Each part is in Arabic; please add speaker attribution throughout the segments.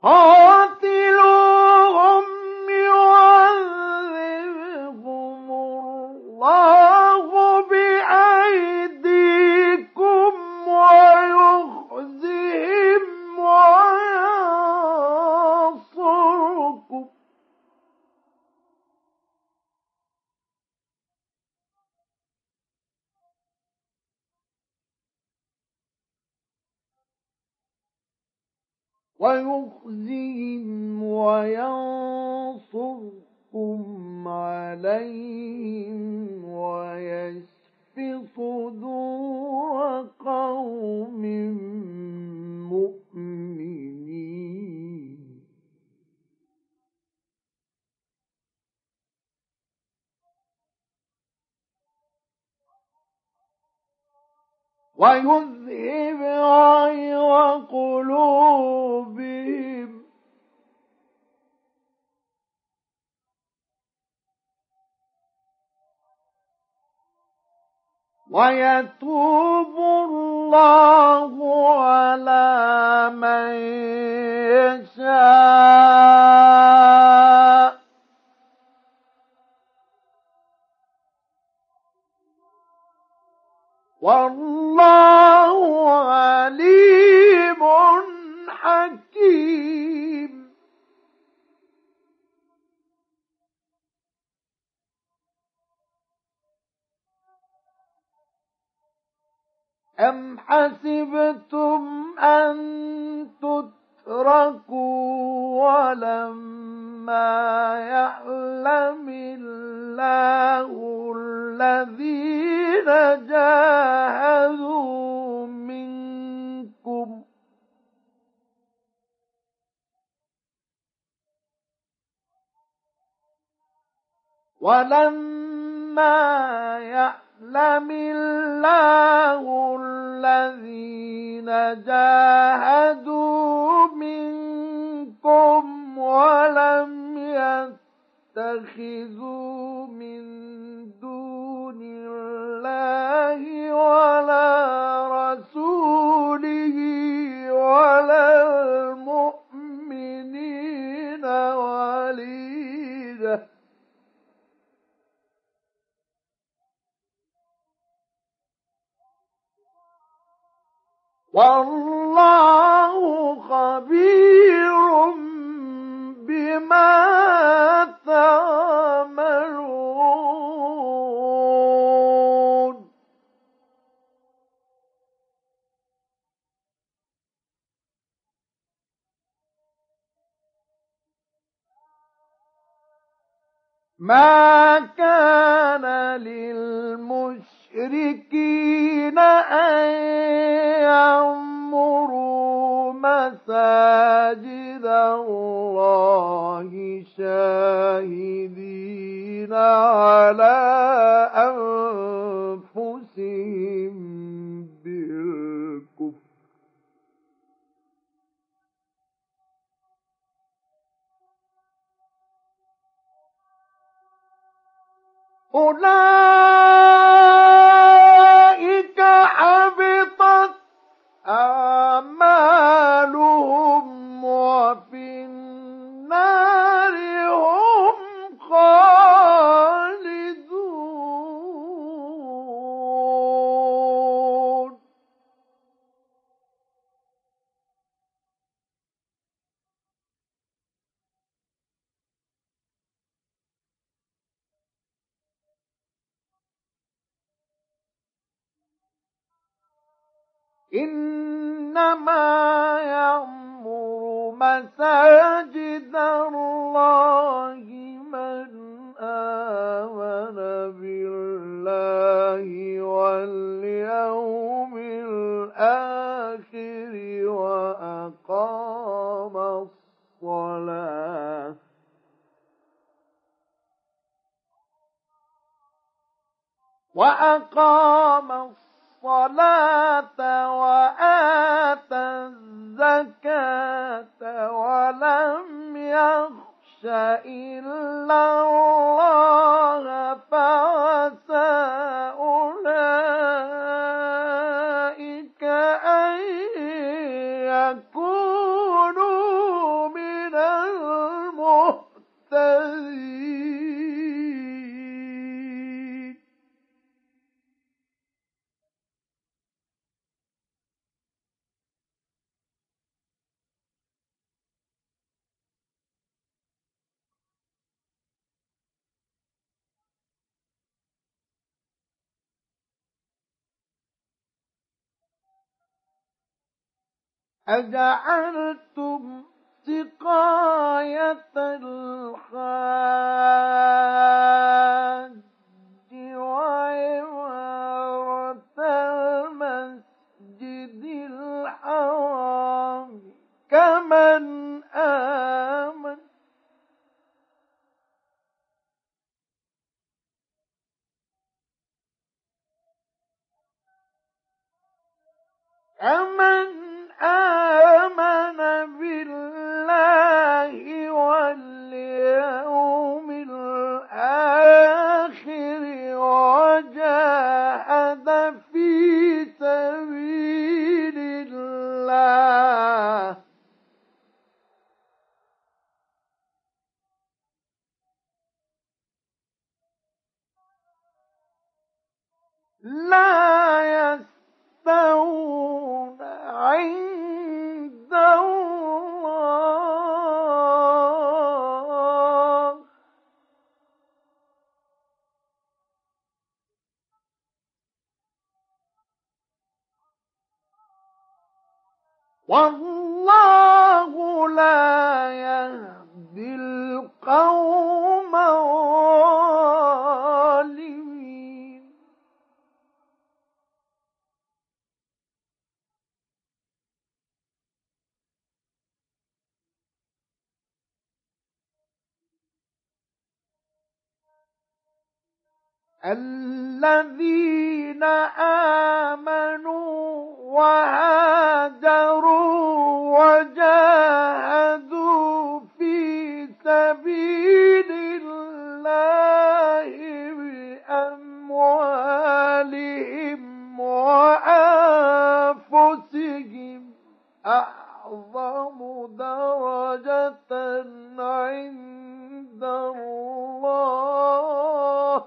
Speaker 1: قاتلوهم يعذبهم الله بأيديكم ويخزهم وينصركم عليهم ويشف صدور قوم مؤمنين ويذهب غيظ قلوبهم ويتوب الله على من يشاء والله عليم حكيم أم حسبتم أن تتركوا ولما يعلم الله الذين جاهدوا منكم يعلم الله الذين جاهدوا منكم ولم يتخذوا من دون الله ولا رسوله ولا المؤمنين وليجة والله خبير بما تعملون ما كان للمشركين أن يعمروا مساجد الله شاهدين على أنفسهم بالكفر أولئك حبطت أعمالهم وفي النار هم خالدون إنما يعمر مساجد الله من آمن بالله واليوم الآخر وأقام الصلاة وآتى الزكاة ولم يخش إلا الله فعسى أولئك أن يكونوا أجعلتم سقاية الحاج وعمارة المسجد الحرام كمن آمن بالله واليوم الآخر وجاهد في سبيل الله لا يستوون عند الله والله لا يهدي القوم الظالمين الذين آمنوا وهاجروا وجاهدوا في سبيل الله بأموالهم وأنفسهم أعظم درجة عند الله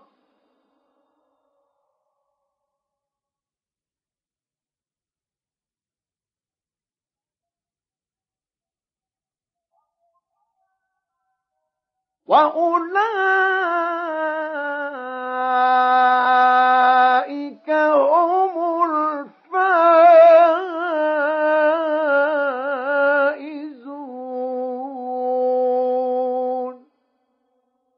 Speaker 1: وأولئك